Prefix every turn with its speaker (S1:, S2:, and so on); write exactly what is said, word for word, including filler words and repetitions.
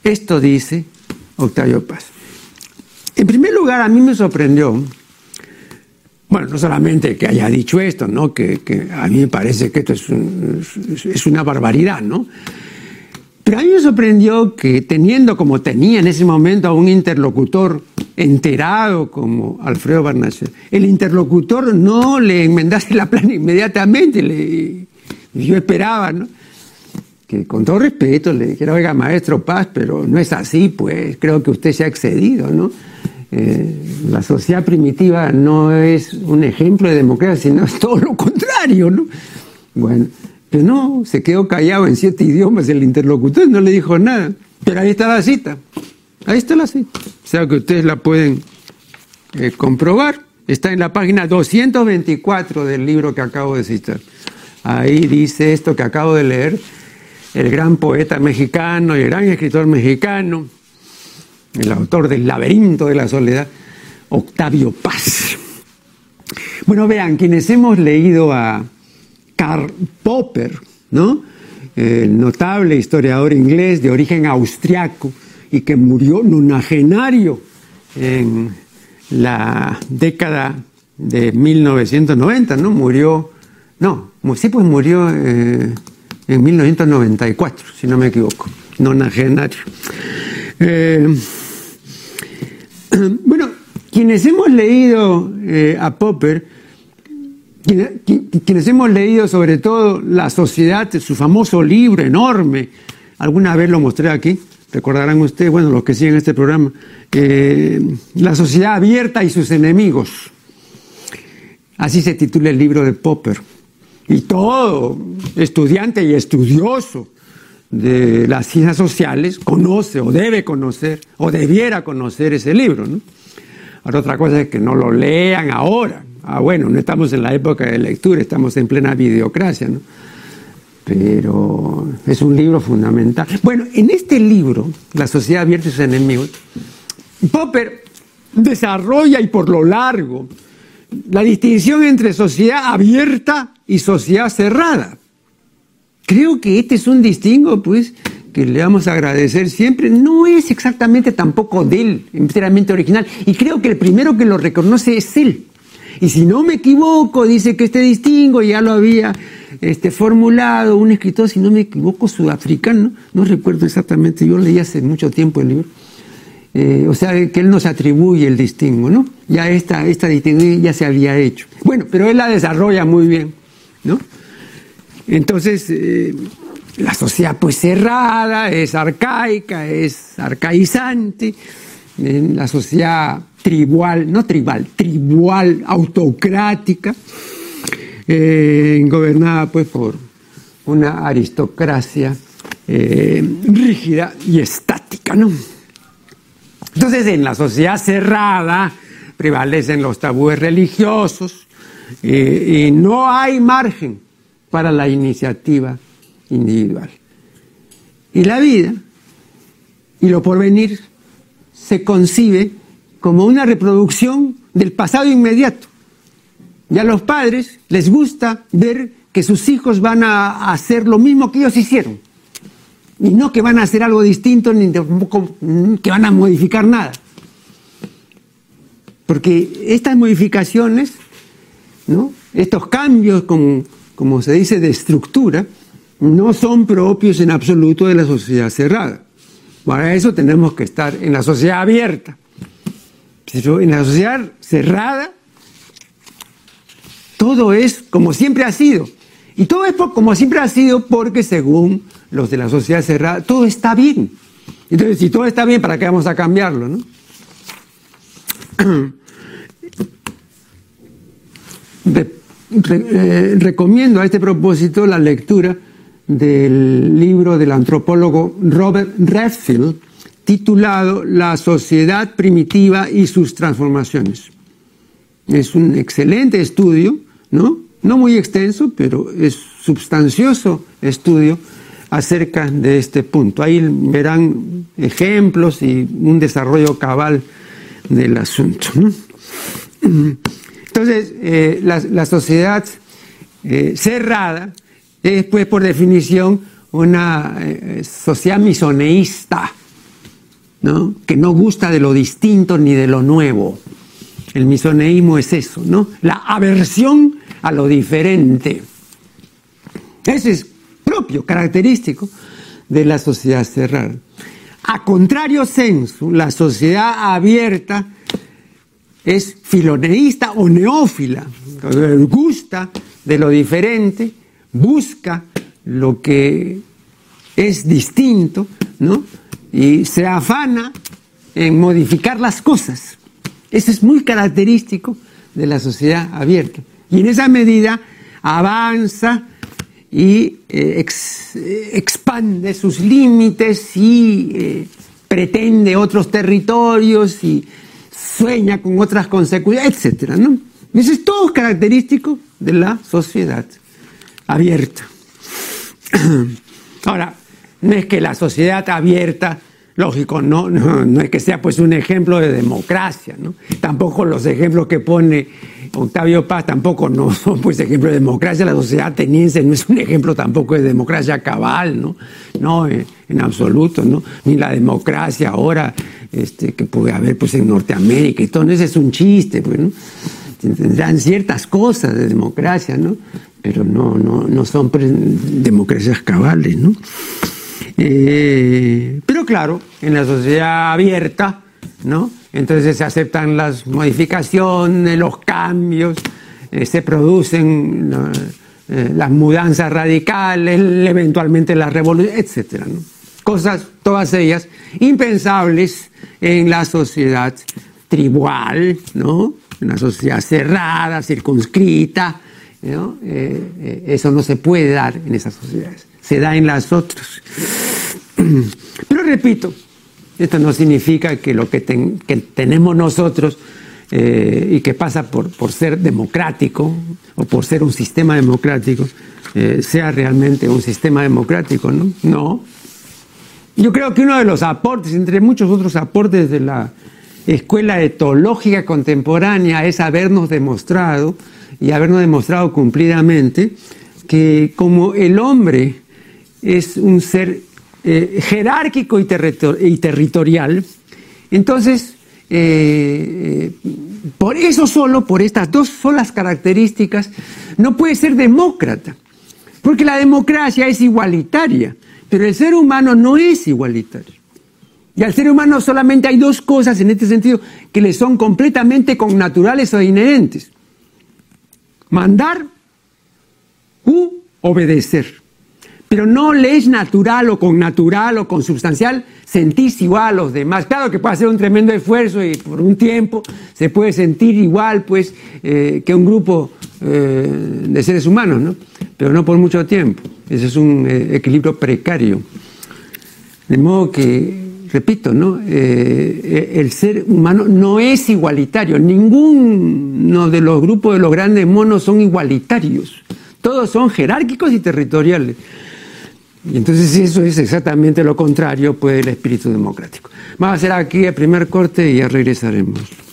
S1: Esto dice Octavio Paz. En primer lugar, a mí me sorprendió, bueno, no solamente que haya dicho esto, ¿no? que, que a mí me parece que esto es, un, es una barbaridad, ¿no? Pero a mí me sorprendió que teniendo como tenía en ese momento a un interlocutor enterado como Alfredo Barnechea, el interlocutor no le enmendase la plana inmediatamente. Le, yo esperaba, ¿no?, que con todo respeto le dijera: oiga, maestro Paz, pero no es así, pues creo que usted se ha excedido, ¿no? Eh, la sociedad primitiva no es un ejemplo de democracia, sino es todo lo contrario, ¿no? Bueno, pero no, se quedó callado en siete idiomas el interlocutor, no le dijo nada. Pero ahí está la cita, ahí está la cita. O sea que ustedes la pueden eh, comprobar. Está en la página doscientos veinticuatro del libro que acabo de citar. Ahí dice esto que acabo de leer, el gran poeta mexicano y el gran escritor mexicano, el autor del Laberinto de la Soledad, Octavio Paz. Bueno, vean, quienes hemos leído a Karl Popper, ¿no?, el notable historiador inglés de origen austriaco y que murió nonagenario en la década de mil novecientos noventa, ¿no? Murió, no, sí, pues murió eh, en mil novecientos noventa y cuatro, si no me equivoco, nonagenario. Eh, bueno, quienes hemos leído eh, a Popper, quienes hemos leído sobre todo La Sociedad, su famoso libro enorme, alguna vez lo mostré aquí, recordarán ustedes, bueno, los que siguen este programa, eh, La Sociedad Abierta y sus Enemigos. Así se titula el libro de Popper. Y todo estudiante y estudioso de las ciencias sociales conoce o debe conocer o debiera conocer ese libro, ¿no? Ahora, otra cosa es que no lo lean ahora. Ah, bueno, no estamos en la época de lectura, estamos en plena videocracia, ¿no? Pero es un libro fundamental. Bueno, en este libro, La Sociedad Abierta y sus Enemigos, Popper desarrolla, y por lo largo, la distinción entre sociedad abierta y sociedad cerrada. Creo que este es un distingo, pues, que le vamos a agradecer siempre. No es exactamente tampoco de él, enteramente original, y creo que el primero que lo reconoce es él. Y si no me equivoco, dice que este distingo ya lo había este, formulado un escritor, si no me equivoco, sudafricano, no recuerdo exactamente, yo leí hace mucho tiempo el libro. Eh, o sea, que él nos atribuye el distingo, ¿no? Ya esta, esta distingo ya se había hecho. Bueno, pero él la desarrolla muy bien, ¿no? Entonces, eh, la sociedad pues cerrada, es arcaica, es arcaizante, eh, la sociedad tribal, no tribal, tribal, autocrática, eh, gobernada pues por una aristocracia eh, rígida y estática, ¿no? Entonces, en la sociedad cerrada prevalecen los tabúes religiosos eh, y no hay margen para la iniciativa individual. Y la vida y lo porvenir se concibe como una reproducción del pasado inmediato. Y a los padres les gusta ver que sus hijos van a hacer lo mismo que ellos hicieron. Y no que van a hacer algo distinto, ni tampoco que van a modificar nada. Porque estas modificaciones, ¿no?, estos cambios, como, como se dice, de estructura, no son propios en absoluto de la sociedad cerrada. Para eso tenemos que estar en la sociedad abierta. Pero en la sociedad cerrada, todo es como siempre ha sido. Y todo es por, como siempre ha sido porque, según los de la sociedad cerrada, todo está bien. Entonces, si todo está bien, ¿para qué vamos a cambiarlo, no? Re, re, eh, recomiendo a este propósito la lectura del libro del antropólogo Robert Redfield, titulado La sociedad primitiva y sus transformaciones. Es un excelente estudio, ¿no? No muy extenso, pero es sustancioso estudio acerca de este punto. Ahí verán ejemplos y un desarrollo cabal del asunto, ¿no? Entonces, eh, la, la sociedad eh, cerrada es, pues, por definición, una eh, sociedad misoneísta, ¿no? Que no gusta de lo distinto ni de lo nuevo. El misoneísmo es eso, ¿no? La aversión a lo diferente. Ese es propio, característico de la sociedad cerrada. A contrario sensu, la sociedad abierta es filoneísta o neófila, gusta de lo diferente, busca lo que es distinto, ¿no? Y se afana en modificar las cosas. Eso es muy característico de la sociedad abierta. Y en esa medida avanza y eh, ex, eh, expande sus límites y eh, pretende otros territorios y sueña con otras consecuencias, etcétera, ¿no? Y eso es todo característico de la sociedad abierta. Ahora, no es que la sociedad abierta, lógico, no, no, no es que sea pues un ejemplo de democracia, ¿no? Tampoco los ejemplos que pone Octavio Paz tampoco no son pues ejemplos de democracia. La sociedad ateniense no es un ejemplo tampoco de democracia cabal, ¿no? No, en, en absoluto, ¿no? Ni la democracia ahora este, que puede haber pues en Norteamérica y todo, ese es un chiste, pues, ¿no? Tendrán ciertas cosas de democracia, ¿no? Pero no, no, no son democracias cabales, ¿no? Eh, pero claro, en la sociedad abierta, ¿no? Entonces se aceptan las modificaciones, los cambios, eh, se producen ¿no? eh, las mudanzas radicales, eventualmente la revolución, etcétera, ¿no? Cosas, todas ellas, impensables en la sociedad tribal, ¿no? En la sociedad cerrada, circunscrita, ¿no? Eh, eh, eso no se puede dar en esas sociedades, se da en las otras. Pero repito, esto no significa que lo que, ten, que tenemos nosotros eh, y que pasa por, por ser democrático o por ser un sistema democrático eh, sea realmente un sistema democrático, ¿no? No. Yo creo que uno de los aportes, entre muchos otros aportes de la escuela etológica contemporánea, es habernos demostrado y habernos demostrado cumplidamente que como el hombre es un ser eh, jerárquico y, territor y territorial, entonces eh, por eso solo, por estas dos solas características, no puede ser demócrata, porque la democracia es igualitaria, pero el ser humano no es igualitario. Y al ser humano solamente hay dos cosas en este sentido que le son completamente connaturales o inherentes: mandar u obedecer. Pero no le es natural o connatural o consubstancial sentirse igual a los demás. Claro que puede hacer un tremendo esfuerzo y por un tiempo se puede sentir igual pues eh, que un grupo eh, de seres humanos, ¿no? Pero no por mucho tiempo. Ese es un eh, equilibrio precario. De modo que, repito, ¿no? Eh, el ser humano no es igualitario. Ninguno de los grupos de los grandes monos son igualitarios. Todos son jerárquicos y territoriales. Y entonces eso es exactamente lo contrario pues del espíritu democrático. Vamos a hacer aquí el primer corte y ya regresaremos.